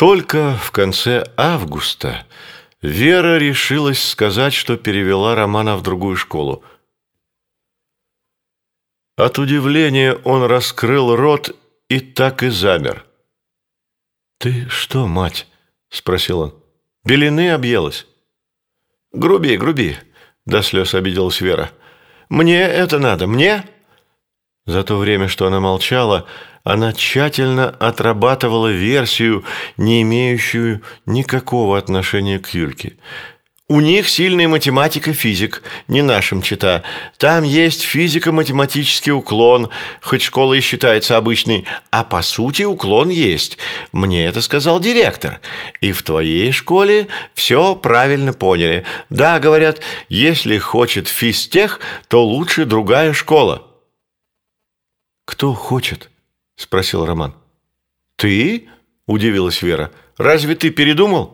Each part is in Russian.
Только в конце августа Вера решилась сказать, что перевела Романа в другую школу. От удивления он раскрыл рот и так и замер. «Ты что, мать?» – спросил он. «Белины объелась?» «Груби, груби», – до слез обиделась Вера. «Мне это надо, мне?» За то время, что она молчала, она тщательно отрабатывала версию, не имеющую никакого отношения к Юльке. «У них сильная математика, физик, не нашим чита. Там есть физико-математический уклон, хоть школа и считается обычной, а по сути уклон есть. Мне это сказал директор. И в твоей школе все правильно поняли. Да, говорят, если хочет физтех, то лучше другая школа». «Кто хочет?» – спросил Роман. «Ты?» – удивилась Вера. «Разве ты передумал?»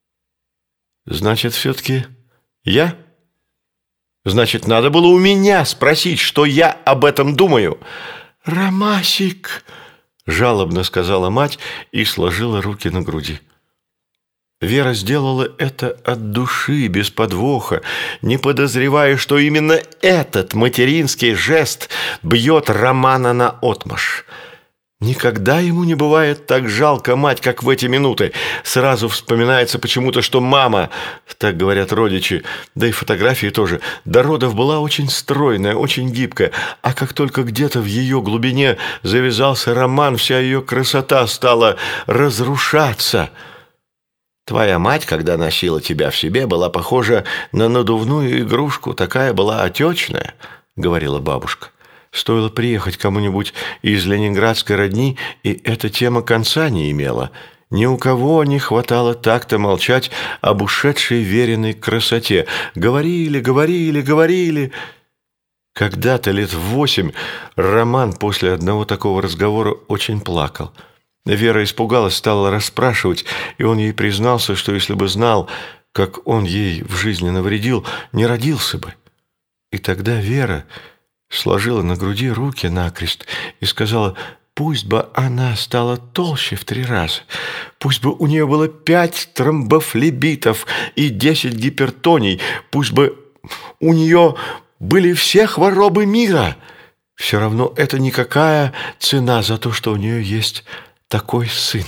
«Значит, все-таки я? Значит, надо было у меня спросить, что я об этом думаю». «Ромасик!» – жалобно сказала мать и сложила руки на груди. Вера сделала это от души, без подвоха, не подозревая, что именно этот материнский жест бьет Романа наотмашь. Никогда ему не бывает так жалко мать, как в эти минуты. Сразу вспоминается почему-то, что мама, так говорят родичи, да и фотографии тоже, до родов была очень стройная, очень гибкая, а как только где-то в ее глубине завязался роман, вся ее красота стала разрушаться. «Твоя мать, когда носила тебя в себе, была похожа на надувную игрушку, такая была отечная», — говорила бабушка. Стоило приехать кому-нибудь из ленинградской родни, и эта тема конца не имела. Ни у кого не хватало так-то молчать об ушедшей Вериной красоте. Говорили, говорили, говорили. Когда-то лет в 8 Роман после одного такого разговора очень плакал. Вера испугалась, стала расспрашивать, и он ей признался, что если бы знал, как он ей в жизни навредил, не родился бы. И тогда Вера сложила на груди руки накрест и сказала: пусть бы она стала толще в 3 раза, пусть бы у нее было 5 тромбофлебитов и 10 гипертоний, пусть бы у нее были все хворобы мира. Все равно это никакая цена за то, что у нее есть такой сын.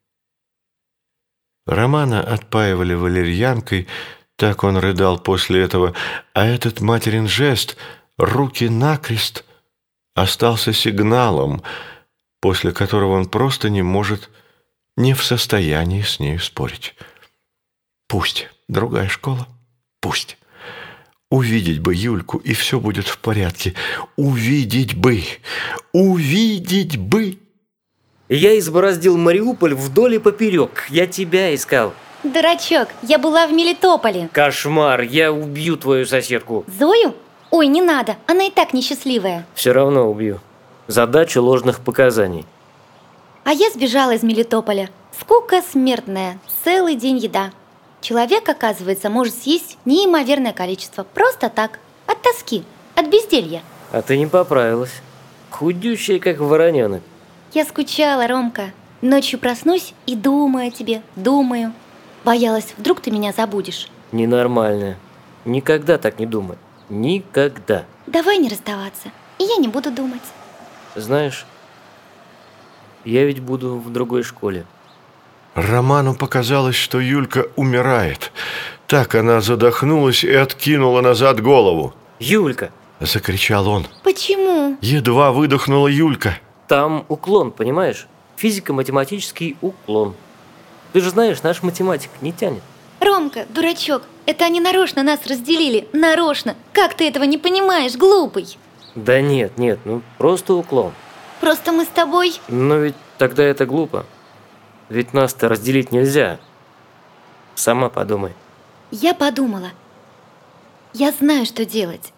Романа отпаивали валерьянкой, так он рыдал после этого, а этот материн жест — руки накрест остался сигналом, после которого он просто не в состоянии с нею спорить. Пусть другая школа, пусть. Увидеть бы Юльку, и все будет в порядке. Увидеть бы, увидеть бы. Я избороздил Мариуполь вдоль и поперек. Я тебя искал. Дурачок, я была в Мелитополе. Кошмар, я убью твою соседку. Зою? Ой, не надо, она и так несчастливая. Все равно убью. Задача ложных показаний. А я сбежала из Мелитополя. Скука смертная, целый день еда. Человек, оказывается, может съесть неимоверное количество. Просто так, от тоски, от безделья. А ты не поправилась. Худющая, как вороненок. Я скучала, Ромка. Ночью проснусь и думаю о тебе, думаю. Боялась, вдруг ты меня забудешь. Ненормальная. Никогда так не думай. Никогда. Давай не расставаться, и я не буду думать. Знаешь, я ведь буду в другой школе. Роману показалось, что Юлька умирает. Так она задохнулась и откинула назад голову. «Юлька!» – закричал он. «Почему?» Едва выдохнула Юлька. «Там уклон, понимаешь? Физико-математический уклон. Ты же знаешь, наш математик не тянет». «Ромка, дурачок, это они нарочно нас разделили, нарочно. Как ты этого не понимаешь, глупый?» «Да нет, ну просто уклон». «Просто мы с тобой...» «Но ведь тогда это глупо. Ведь нас-то разделить нельзя. Сама подумай». Я подумала. Я знаю, что делать.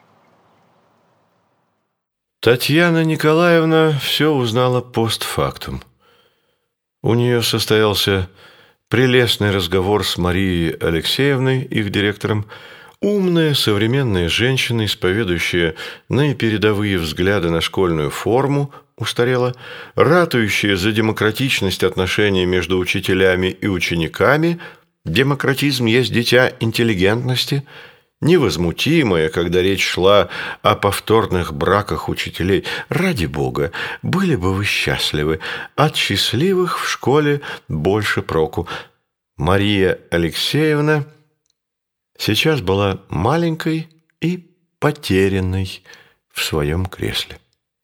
Татьяна Николаевна все узнала постфактум. У нее состоялся прелестный разговор с Марией Алексеевной, их директором, Умная современная женщина, исповедующая наипередовые взгляды на школьную форму, устарела, ратующая за демократичность отношений между учителями и учениками, демократизм есть дитя интеллигентности, невозмутимая, когда речь шла о повторных браках учителей. Ради Бога, были бы вы счастливы, от счастливых в школе больше проку. Мария Алексеевна сейчас была маленькой и потерянной в своем кресле.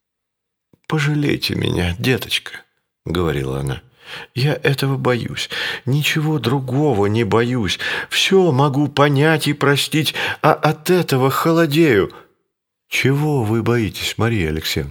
«Пожалейте меня, деточка», — говорила она. «Я этого боюсь, ничего другого не боюсь, все могу понять и простить, а от этого холодею». «Чего вы боитесь, Мария Алексеевна?»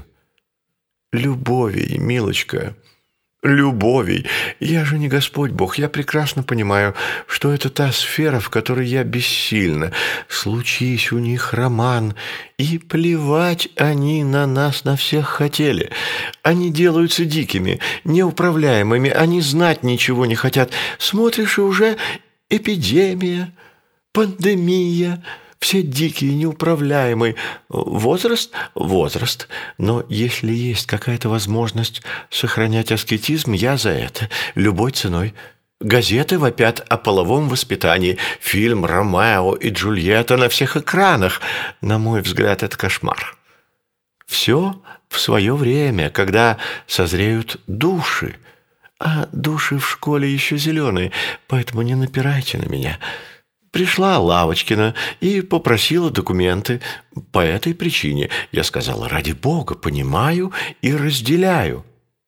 «Любовей, милочка, любовей. Я же не Господь Бог, я прекрасно понимаю, что это та сфера, в которой я бессильна. Случись у них роман, и плевать они на нас, на всех хотели. Они делаются дикими, неуправляемыми, они знать ничего не хотят. Смотришь, и уже эпидемия, пандемия». Все дикие, неуправляемые. Возраст? Возраст. Но если есть какая-то возможность сохранять аскетизм, я за это. Любой ценой. Газеты вопят о половом воспитании. Фильм «Ромео и Джульетта» на всех экранах. На мой взгляд, это кошмар. Все в свое время, когда созреют души. А души в школе еще зеленые, поэтому не напирайте на меня. Пришла Лавочкина и попросила документы по этой причине. Я сказала: ради Бога, понимаю и разделяю.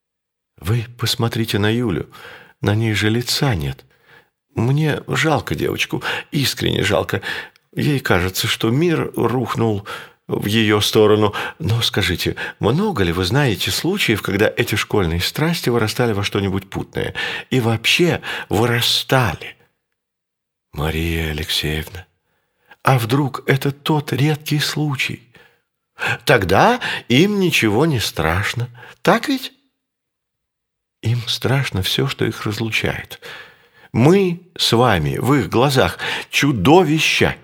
Вы посмотрите на Юлю, на ней же лица нет. Мне жалко девочку, искренне жалко. Ей кажется, что мир рухнул в ее сторону. Но скажите, много ли вы знаете случаев, когда эти школьные страсти вырастали во что-нибудь путное? И вообще вырастали? Мария Алексеевна, а вдруг это тот редкий случай? Тогда им ничего не страшно, так ведь? Им страшно все, что их разлучает. Мы с вами в их глазах чудовища.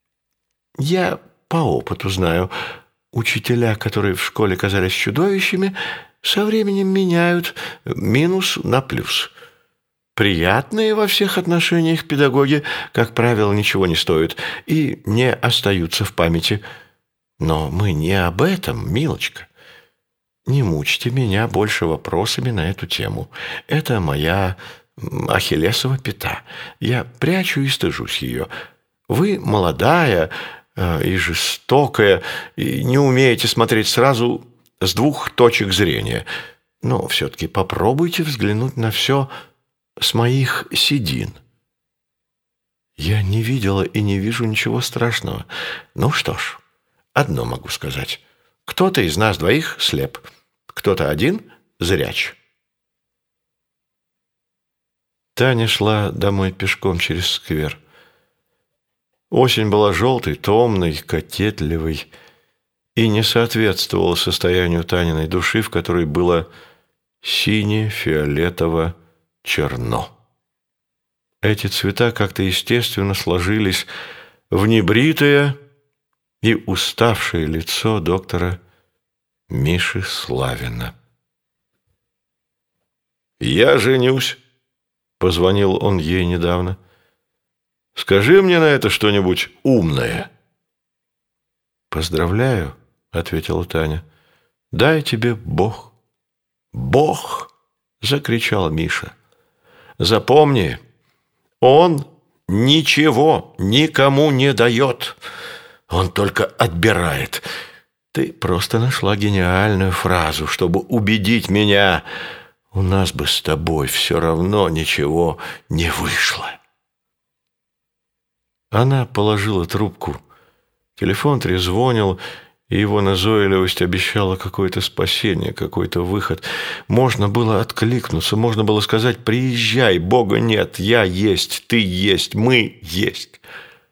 Я по опыту знаю, учителя, которые в школе казались чудовищами, со временем меняют минус на плюс. Приятные во всех отношениях педагоги, как правило, ничего не стоят и не остаются в памяти. Но мы не об этом, милочка. Не мучьте меня больше вопросами на эту тему. Это моя ахиллесова пята. Я прячу и стыжусь ее. Вы молодая и жестокая, и не умеете смотреть сразу с двух точек зрения. Но все-таки попробуйте взглянуть на все с моих седин. Я не видела и не вижу ничего страшного. Ну что ж, одно могу сказать. Кто-то из нас двоих слеп, кто-то один зряч. Таня шла домой пешком через сквер. Осень была желтой, томной, кокетливой и не соответствовала состоянию Таниной души, в которой было сине-фиолетово черно. Эти цвета как-то естественно сложились в небритое и уставшее лицо доктора Миши Славина. «Я женюсь», — позвонил он ей недавно. «Скажи мне на это что-нибудь умное». «Поздравляю», — ответила Таня. «Дай тебе Бог». «Бог!» — закричал Миша. «Запомни, он ничего никому не дает, он только отбирает. Ты просто нашла гениальную фразу, чтобы убедить меня. У нас бы с тобой все равно ничего не вышло». Она положила трубку. Телефон трезвонил, и его назойливость обещала какое-то спасение, какой-то выход. Можно было откликнуться, можно было сказать: «Приезжай, Бога нет, я есть, ты есть, мы есть».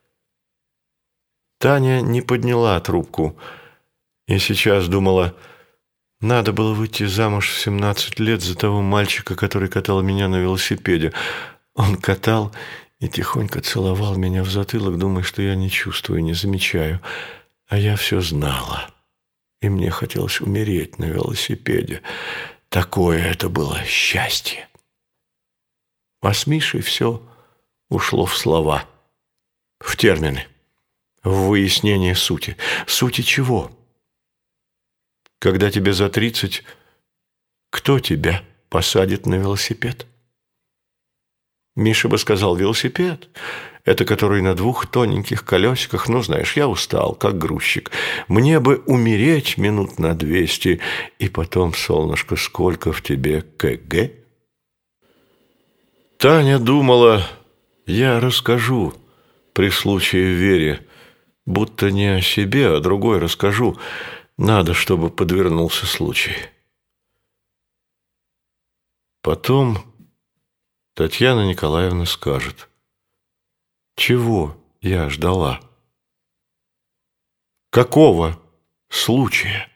Таня не подняла трубку и сейчас думала: надо было выйти замуж в 17 лет за того мальчика, который катал меня на велосипеде. Он катал и тихонько целовал меня в затылок, думая, что я не чувствую, не замечаю. А я все знала. И мне хотелось умереть на велосипеде. Такое это было счастье. А с Мишей все ушло в слова, в термины, в выяснение сути. Сути чего? Когда тебе за 30, кто тебя посадит на велосипед? Миша бы сказал: велосипед – это который на 2 тоненьких колесиках. Ну, знаешь, я устал, как грузчик. Мне бы умереть минут на 200, и потом, солнышко, сколько в тебе КГ? Таня думала, я расскажу при случае Вере, будто не о себе, а другой расскажу. Надо, чтобы подвернулся случай. Потом Татьяна Николаевна скажет: чего я ждала? Какого случая?